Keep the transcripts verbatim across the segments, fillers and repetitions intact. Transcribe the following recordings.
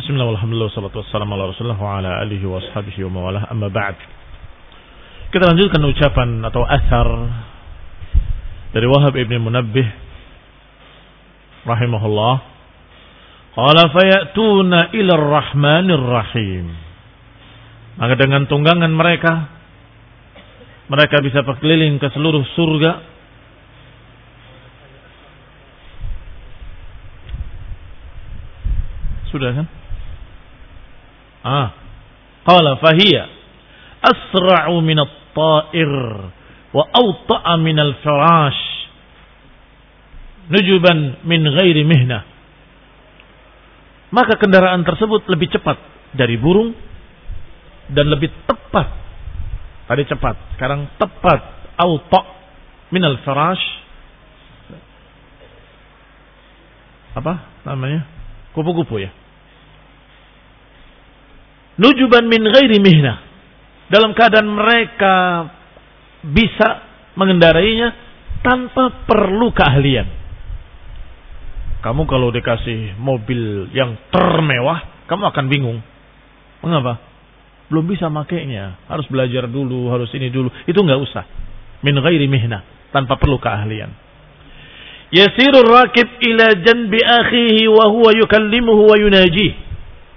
Bismillah, alhamdulillah, wassalatu wassalamu ala rasulullah wa ala alihi wa ashabihi wa mawalah, amma ba'd. Kita lanjutkan ucapan atau asar dari Wahab ibn Munabbih rahimahullah. Qala fayatuna ila ar-rahmanir rahim. Maka dengan tunggangan mereka mereka bisa berkeliling ke seluruh surga. Sudah kan? Ah, qala fahiya asra'u min at-ta'ir wa awta'a min al-firash nujuban min ghairi mihnah. Maka kendaraan tersebut lebih cepat dari burung dan lebih tepat. Tadi cepat, sekarang tepat. Awta' min al-firash, apa namanya? Kupu-kupu ya. Nujuban min ghairi mihnah, dalam keadaan mereka bisa mengendarainya tanpa perlu keahlian. Kamu kalau dikasih mobil yang termewah, kamu akan bingung. Mengapa? Belum bisa makainya, harus belajar dulu, harus ini dulu. Itu enggak usah. Min ghairi mihnah, tanpa perlu keahlian. Yasirur rakib ila janbi akhihi wa huwa yukallimuhu wa yunajih.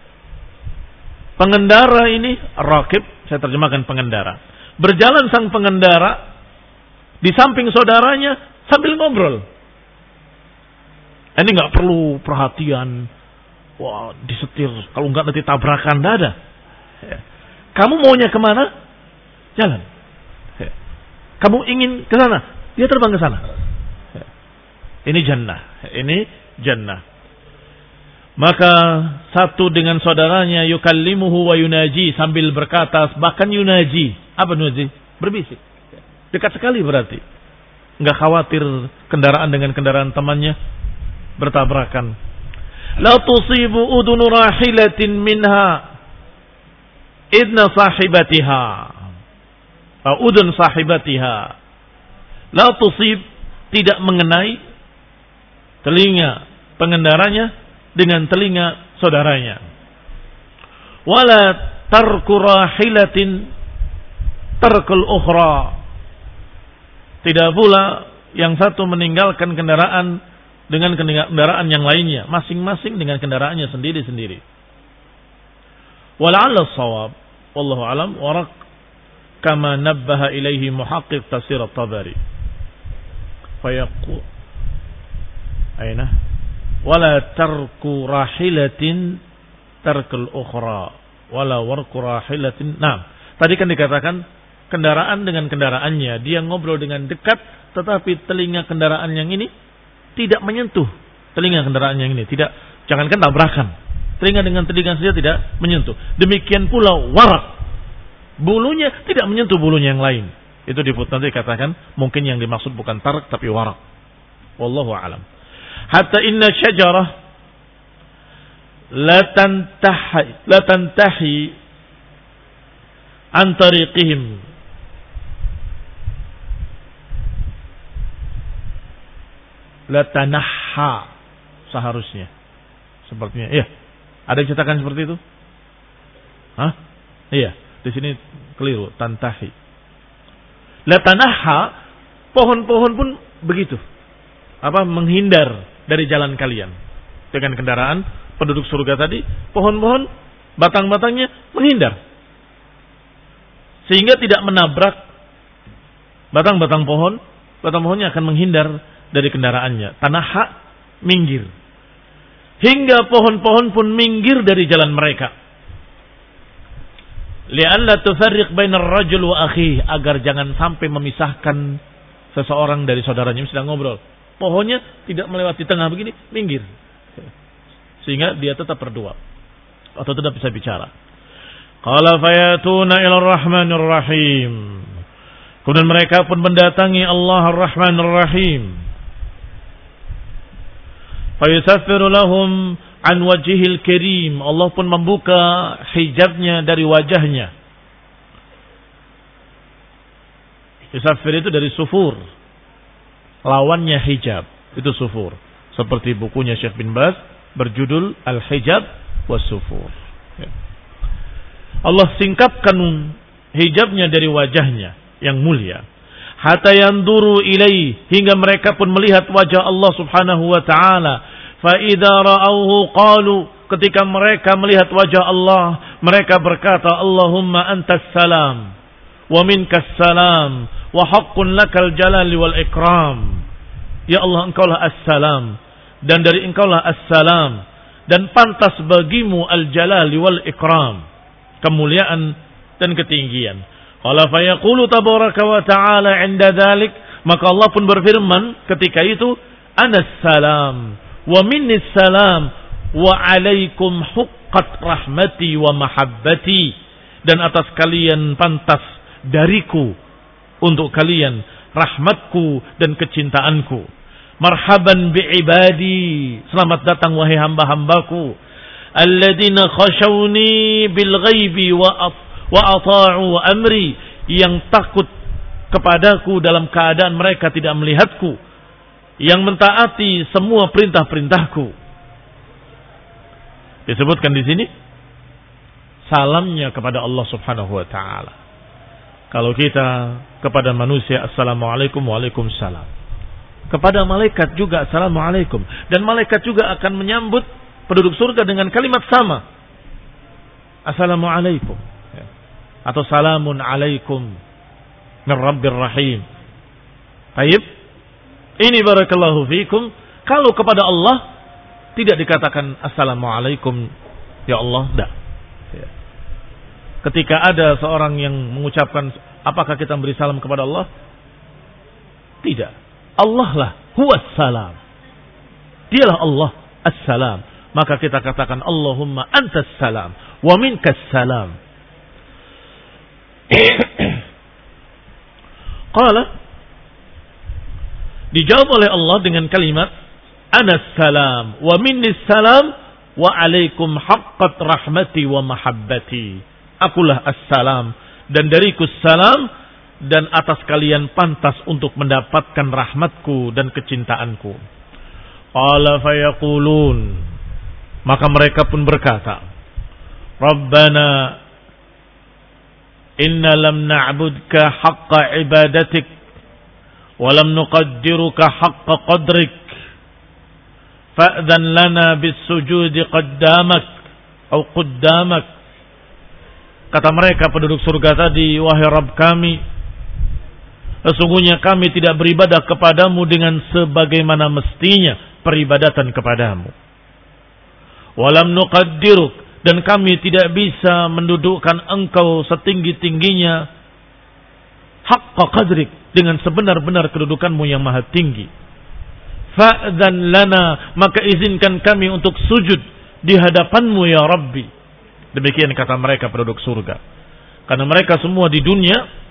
Pengendara ini, rakib, saya terjemahkan pengendara. Berjalan sang pengendara di samping saudaranya sambil ngobrol. Ini nggak perlu perhatian. Wah, disetir. Kalau nggak nanti tabrakan, nggak ada. Kamu maunya kemana? Jalan. Kamu ingin ke sana? Dia terbang ke sana. Ini jannah. Ini jannah. Maka satu dengan saudaranya yukallimuhu wa yunaji, sambil berkata, bahkan yunaji. Apa yunaji? Berbisik. Dekat sekali berarti. Enggak khawatir kendaraan dengan kendaraan temannya bertabrakan. La tusibu udunu rahilatin minha idna sahibatiha. Udun sahibatiha. La tusib, tidak mengenai telinga pengendaranya dengan telinga saudaranya. Wala tarku rahilatin tarkul ukhra. Tidak pula yang satu meninggalkan kendaraan dengan kendaraan yang lainnya, masing-masing dengan kendaraannya sendiri-sendiri. Wala'alla as-shawab wallahu alam warak kama nabbaha ilaihi muhaqqiq tafsir at-Tabari. Fayaqul aina wala tarku rahilatin tarkul ukhra wala warku rahilatin. Nah, tadi kan dikatakan kendaraan dengan kendaraannya, dia ngobrol dengan dekat, tetapi telinga kendaraan yang ini tidak menyentuh telinga kendaraan yang ini, tidak, jangankan tabrakan, telinga dengan telinga saja tidak menyentuh. Demikian pula warak, bulunya tidak menyentuh bulunya yang lain. Itu nanti dikatakan mungkin yang dimaksud bukan tarak tapi warak. Wallahu a'lam. Hatta inna syajarah la tantahi la tantahi an tariqihim la tanahha, seharusnya sepertinya iya. Ada yang cetakan seperti itu? Hah? Iya, di sini keliru, tantahi. La tanahha, pohon-pohon pun begitu. Apa, menghindar dari jalan kalian dengan kendaraan penduduk surga tadi, pohon-pohon batang-batangnya menghindar sehingga tidak menabrak batang-batang pohon. Batang pohonnya akan menghindar dari kendaraannya. Tanaha, minggir, hingga pohon-pohon pun minggir dari jalan mereka. Li'alla tufarriq bainar rajul wa akhihi, agar jangan sampai memisahkan seseorang dari saudaranya. Sedang ngobrol, pohonnya tidak melewati tengah begini, minggir, sehingga dia tetap berdua atau tetap bisa bicara. Qala fayatuna ila ar-rahmanir rahim. Kemudian mereka pun mendatangi Allah ar-Rahmanir Rahim. Fayusaffiru lahum an wajhil karim. Allah pun membuka hijabnya dari wajahnya. Yusaffir itu dari sufur, lawannya hijab, itu sufur. Seperti bukunya Syekh bin Baz berjudul Al-Hijab was-sufur. Ya. Allah singkapkan hijabnya dari wajahnya yang mulia. Hatta yanduru ilaih, hingga mereka pun melihat wajah Allah Subhanahu wa taala. Fa idza ra'awhu qalu, ketika mereka melihat wajah Allah, mereka berkata, Allahumma antas salam wa minkas salam wa haqqun lakal jalali wal ikram. Ya Allah, engkaulah as-salam dan dari engkaulah as-salam dan pantas bagimu al-jalali wal ikram, kemuliaan dan ketinggian. Qala fa yaqulu tabaraka wa ta'ala 'inda dzalik, maka Allah pun berfirman ketika itu, anas salam wa minnis salam wa 'alaikum huqqat rahmati wa mahabbati, dan atas kalian pantas dariku untuk kalian rahmatku dan kecintaanku. Marhaban bi ibadi, selamat datang wahai hamba-hambaku, alladzina khashawni bil ghaibi wa wa ata'u amri, yang takut kepadaku dalam keadaan mereka tidak melihatku, yang mentaati semua perintah-perintahku. Disebutkan di sini salamnya kepada Allah Subhanahu wa taala. Kalau kita kepada manusia assalamualaikum, waalaikumsalam. Kepada malaikat juga assalamualaikum, dan malaikat juga akan menyambut penduduk surga dengan kalimat sama, assalamualaikum, atau salamun alaikum min rabbir rahim. Baik, ini barakallahu fikum. Kalau kepada Allah tidak dikatakan assalamualaikum ya Allah, tidak. Ketika ada seorang yang mengucapkan, apakah kita beri salam kepada Allah? Tidak. Allah lah huwas salam, dialah Allah as-salam, maka kita katakan Allahumma antas salam wa minkas salam. Qala, dijawab oleh Allah dengan kalimat anas salam wa minnis salam wa alaikum haqqat rahmati wa mahabbati. Akulah as-salam dan dariku salam, dan atas kalian pantas untuk mendapatkan rahmatku dan kecintaanku. Qala fayaqulun, maka mereka pun berkata, Rabbana inna lam na'budka haqqa ibadatik wa lam nuqaddiruka haqqa qadrik fa'dhan lana bis sujudi qaddamak atau quddamak. Kata mereka penduduk surga tadi, wahai Rabb kami, sesungguhnya kami tidak beribadah kepadamu dengan sebagaimana mestinya peribadatan kepadamu. Walam nuqaddiruk, dan kami tidak bisa mendudukkan engkau setinggi-tingginya haqqa qadrik, dengan sebenar-benar kedudukanmu yang maha tinggi. Fa'dzan lana, maka izinkan kami untuk sujud di hadapanmu ya Rabbi. Demikian kata mereka penduduk surga. Karena mereka semua di dunia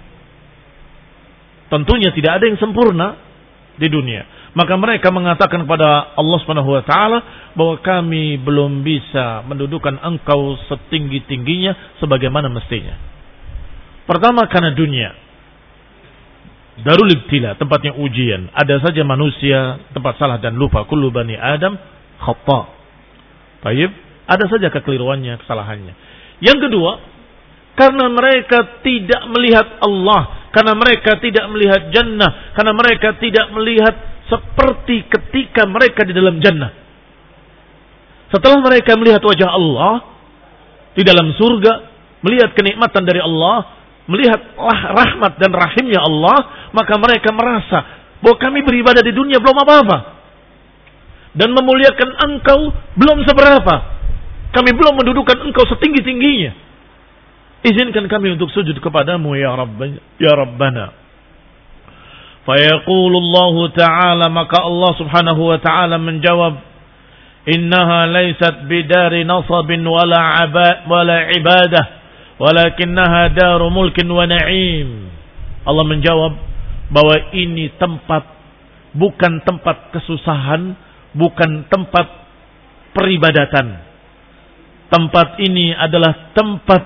tentunya tidak ada yang sempurna di dunia. Maka mereka mengatakan kepada Allah Subhanahu wa taala bahwa kami belum bisa mendudukan engkau setinggi-tingginya sebagaimana mestinya. Pertama, karena dunia darul ibtila, tempatnya ujian. Ada saja manusia tempat salah dan lupa. Kullu bani Adam khata'. Baik, ada saja kekeliruannya, kesalahannya. Yang kedua, karena mereka tidak melihat Allah, karena mereka tidak melihat jannah, karena mereka tidak melihat seperti ketika mereka di dalam jannah. Setelah mereka melihat wajah Allah di dalam surga, melihat kenikmatan dari Allah, melihat rahmat dan rahimnya Allah, maka mereka merasa bahwa kami beribadah di dunia belum apa-apa, dan memuliakan engkau belum seberapa. Kami belum mendudukan engkau setinggi-tingginya. Izinkan kami untuk sujud kepadamu ya Rabb, ya Rabbana. Fayaqulullahu ta'ala, maka Allah Subhanahu wa ta'ala menjawab, innaha laysat bidari nasabin wala aba, wala ibadah, walakinnaha daru mulkin wa na'im. Allah menjawab bahwa ini tempat, bukan tempat kesusahan, bukan tempat peribadatan. Tempat ini adalah tempat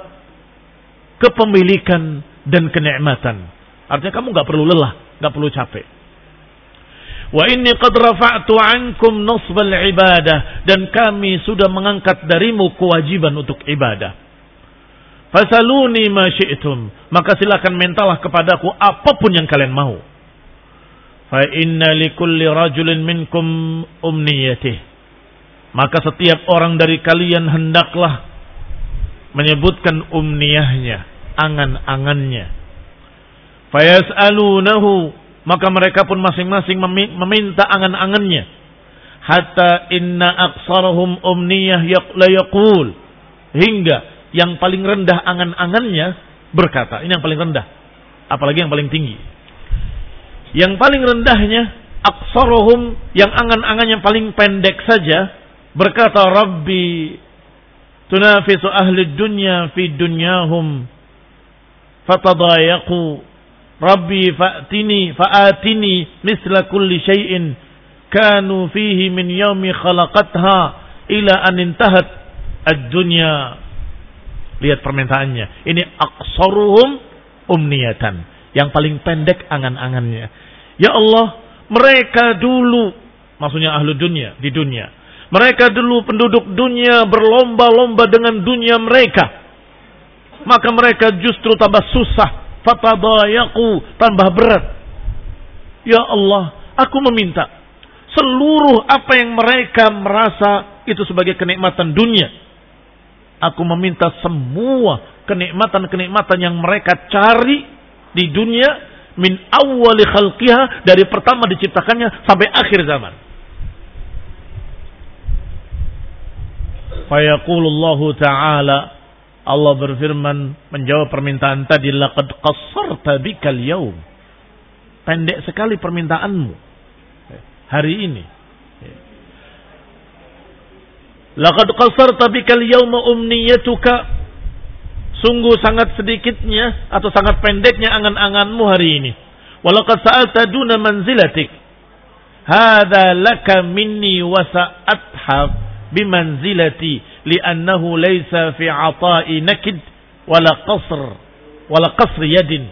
kepemilikan dan kenikmatan. Artinya kamu gak perlu lelah, gak perlu capek. Wa inni qad rafa'tu ankum nasbal ibadah, dan kami sudah mengangkat darimu kewajiban untuk ibadah. Fasaluni ma syi'tum, maka silakan mintalah kepadaku apapun yang kalian mau. Fa inna likulli rajulin minkum umniyatih, maka setiap orang dari kalian hendaklah menyebutkan umniyahnya, angan-angannya. Fayas'alunahu, maka mereka pun masing-masing meminta angan-angannya. Hatta inna aqsarahum umniyah la yaqul, hingga yang paling rendah angan-angannya berkata, ini yang paling rendah, apalagi yang paling tinggi. Yang paling rendahnya aqsarahum, yang angan-angannya paling pendek saja, berkata, Rabbi tunafisu ahli dunya fi dunyahum fatadayaqu, Rabbi fa'tini fa'atini misla kulli syai'in kanu fihi min yaumi khalaqatha ila an intahat ad-dunya. Lihat permintaannya. Ini aqsaruhum umniyatan, yang paling pendek angan-angannya. Ya Allah, mereka dulu, maksudnya ahlu dunia, di dunia, mereka dulu penduduk dunia berlomba-lomba dengan dunia mereka, maka mereka justru tambah susah. Fatadayaku, tambah berat. Ya Allah, aku meminta seluruh apa yang mereka merasa itu sebagai kenikmatan dunia, aku meminta semua kenikmatan-kenikmatan yang mereka cari di dunia, min awwali khalqiha, dari pertama diciptakannya sampai akhir zaman. Fayaqulullahu ta'ala, Allah berfirman menjawab permintaan tadi, laqad qassarta bikal yaum, pendek sekali permintaanmu hari ini. Laqad qassarta bikal yauma umniyatuka, sungguh sangat sedikitnya atau sangat pendeknya angan-anganmu hari ini. Walaqad sa'alta duna manzilatik, hadza laka minni wa sa'athab bimanzilati li'annahu laysa fi 'ata'i nakid wala qasr wala qasr yadin.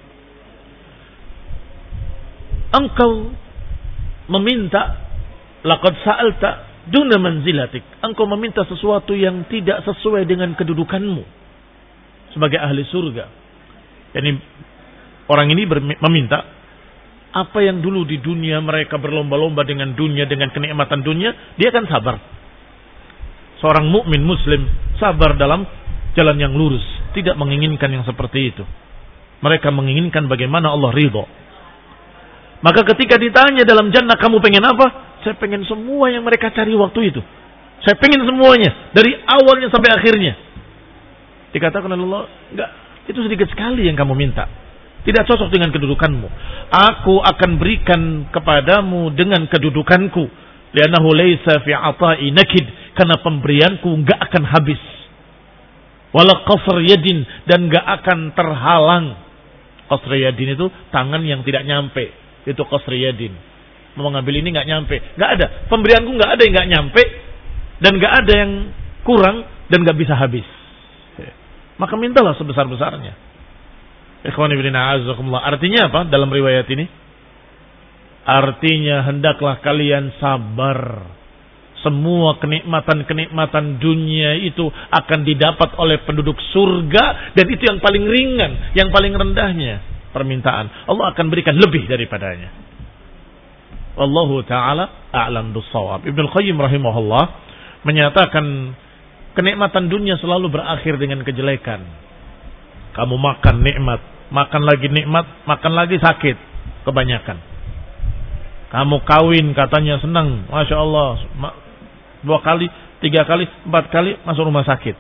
Engkau meminta, laqad sa'alta duna manzilatik, engkau meminta sesuatu yang tidak sesuai dengan kedudukanmu sebagai ahli surga. Yani orang ini meminta apa yang dulu di dunia mereka berlomba-lomba dengan dunia, dengan kenikmatan dunia, dia akan sabar. Seorang mukmin muslim sabar dalam jalan yang lurus, tidak menginginkan yang seperti itu. Mereka menginginkan bagaimana Allah ridho. Maka ketika ditanya dalam jannah, kamu pengen apa? Saya pengen semua yang mereka cari waktu itu. Saya pengen semuanya, dari awalnya sampai akhirnya. Dikatakan oleh Allah, enggak, itu sedikit sekali yang kamu minta, tidak cocok dengan kedudukanmu. Aku akan berikan kepadamu dengan kedudukanku. Li'annahu laysa fi 'ata'i nakid, karena pemberianku enggak akan habis. Wala qasr yadin, dan enggak akan terhalang. Qasr yadin itu tangan yang tidak nyampe, itu qasr yadin. Mau ngambil ini enggak nyampe, enggak ada. Pemberianku enggak ada yang enggak nyampe, dan enggak ada yang kurang, dan enggak bisa habis. Maka mintalah sebesar-besarnya. Ikhwani fillah, a'azzakumullah. Artinya apa dalam riwayat ini? Artinya hendaklah kalian sabar. Semua kenikmatan-kenikmatan dunia itu akan didapat oleh penduduk surga, dan itu yang paling ringan, yang paling rendahnya permintaan. Allah akan berikan lebih daripadanya. Wallahu ta'ala a'lam bis-shawab. Ibnu Qayyim rahimahullah menyatakan kenikmatan dunia selalu berakhir dengan kejelekan. Kamu makan nikmat, makan lagi nikmat, makan lagi sakit kebanyakan. Kamu kawin katanya senang, masya Allah, dua kali, tiga kali, empat kali masuk rumah sakit.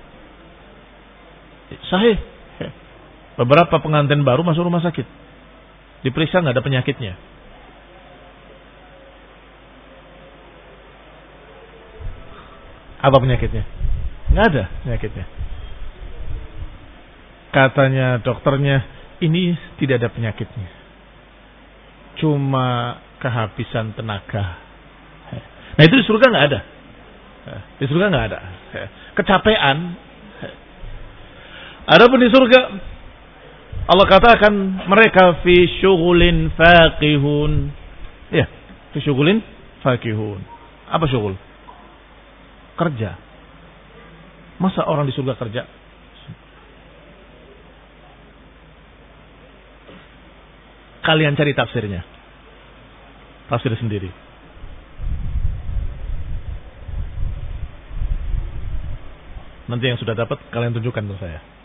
Sahih. Beberapa pengantin baru masuk rumah sakit, diperiksa nggak ada penyakitnya. Apa penyakitnya? Nggak ada penyakitnya. Katanya dokternya, ini tidak ada penyakitnya, cuma kehabisan tenaga. Nah itu di surga nggak ada. Di surga nggak ada. Kecapean. Adapun di surga, Allah katakan mereka fi syughulin faqihun. Ya, Fi syughulin fakihun. Apa syughul? Kerja. Masa orang di surga kerja? Kalian cari tafsirnya. Tafsir sendiri. Nanti yang sudah dapat kalian tunjukkan ke saya.